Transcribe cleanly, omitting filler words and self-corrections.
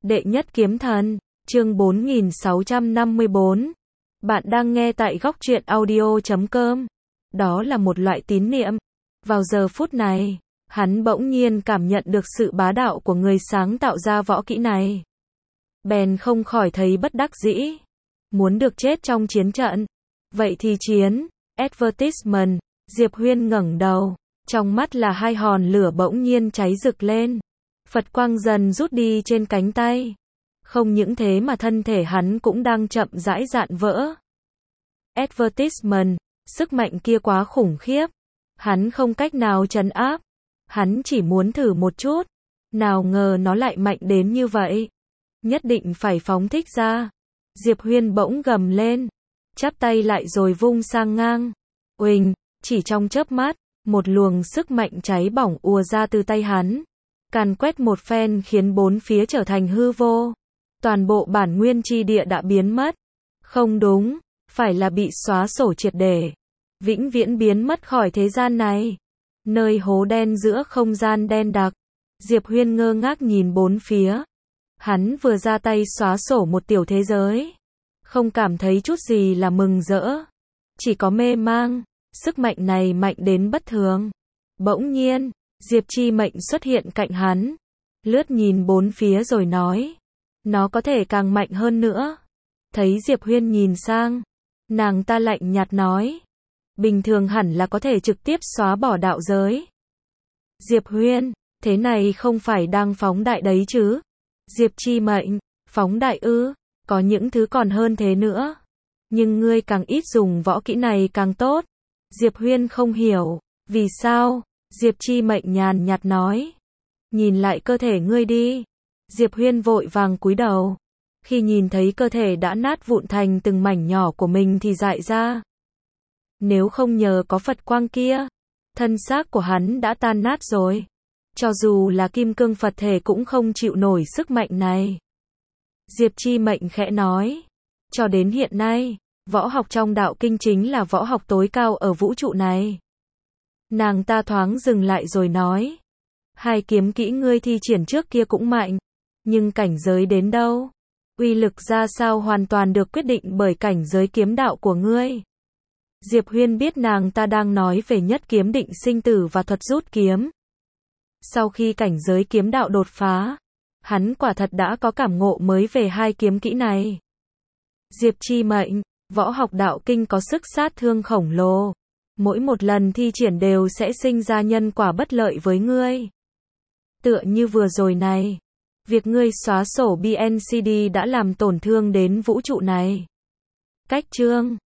Đệ nhất kiếm thần, chương 4654. Bạn đang nghe tại góc truyện audio.com. Đó là một loại tín niệm. Vào giờ phút này, hắn bỗng nhiên cảm nhận được sự bá đạo của người sáng tạo ra võ kỹ này. Bèn không khỏi thấy bất đắc dĩ. Muốn được chết trong chiến trận. Vậy thì chiến. Advertisement. Diệp Huyên ngẩng đầu. Trong mắt là hai hòn lửa bỗng nhiên cháy rực lên. Phật quang dần rút đi trên cánh tay. Không những thế mà thân thể hắn cũng đang chậm rãi rạn vỡ. Advertisement, sức mạnh kia quá khủng khiếp. Hắn không cách nào trấn áp. Hắn chỉ muốn thử một chút. Nào ngờ nó lại mạnh đến như vậy. Nhất định phải phóng thích ra. Diệp Huyên bỗng gầm lên. Chắp tay lại rồi vung sang ngang. Uỳnh, chỉ trong chớp mắt, một luồng sức mạnh cháy bỏng ùa ra từ tay hắn. Càn quét một phen khiến bốn phía trở thành hư vô. Toàn bộ bản nguyên chi địa đã biến mất. Không đúng, phải là bị xóa sổ triệt để. Vĩnh viễn biến mất khỏi thế gian này. Nơi hố đen giữa không gian đen đặc. Diệp Huyên ngơ ngác nhìn bốn phía. Hắn vừa ra tay xóa sổ một tiểu thế giới. Không cảm thấy chút gì là mừng rỡ. Chỉ có mê mang. Sức mạnh này mạnh đến bất thường. Bỗng nhiên, Diệp Chi Mệnh xuất hiện cạnh hắn. Lướt nhìn bốn phía rồi nói. Nó có thể càng mạnh hơn nữa. Thấy Diệp Huyên nhìn sang. Nàng ta lạnh nhạt nói. Bình thường hẳn là có thể trực tiếp xóa bỏ đạo giới. Diệp Huyên, thế này không phải đang phóng đại đấy chứ? Diệp Chi Mệnh, phóng đại ư? Có những thứ còn hơn thế nữa. Nhưng ngươi càng ít dùng võ kỹ này càng tốt. Diệp Huyên không hiểu. Vì sao? Diệp Chi Mệnh nhàn nhạt nói. Nhìn lại cơ thể ngươi đi. Diệp Huyên vội vàng cúi đầu. Khi nhìn thấy cơ thể đã nát vụn thành từng mảnh nhỏ của mình thì dại ra. Nếu không nhờ có Phật quang kia, thân xác của hắn đã tan nát rồi. Cho dù là kim cương Phật thể cũng không chịu nổi sức mạnh này. Diệp Chi Mệnh khẽ nói. Cho đến hiện nay, võ học trong đạo kinh chính là võ học tối cao ở vũ trụ này. Nàng ta thoáng dừng lại rồi nói. Hai kiếm kỹ ngươi thi triển trước kia cũng mạnh. Nhưng cảnh giới đến đâu? Uy lực ra sao hoàn toàn được quyết định bởi cảnh giới kiếm đạo của ngươi. Diệp Huyên biết nàng ta đang nói về nhất kiếm định sinh tử và thuật rút kiếm. Sau khi cảnh giới kiếm đạo đột phá, hắn quả thật đã có cảm ngộ mới về hai kiếm kỹ này. Diệp Chi Mệnh, võ học đạo kinh có sức sát thương khổng lồ. Mỗi một lần thi triển đều sẽ sinh ra nhân quả bất lợi với ngươi. Tựa như vừa rồi này. Việc ngươi xóa sổ BNCD đã làm tổn thương đến vũ trụ này. Cách chương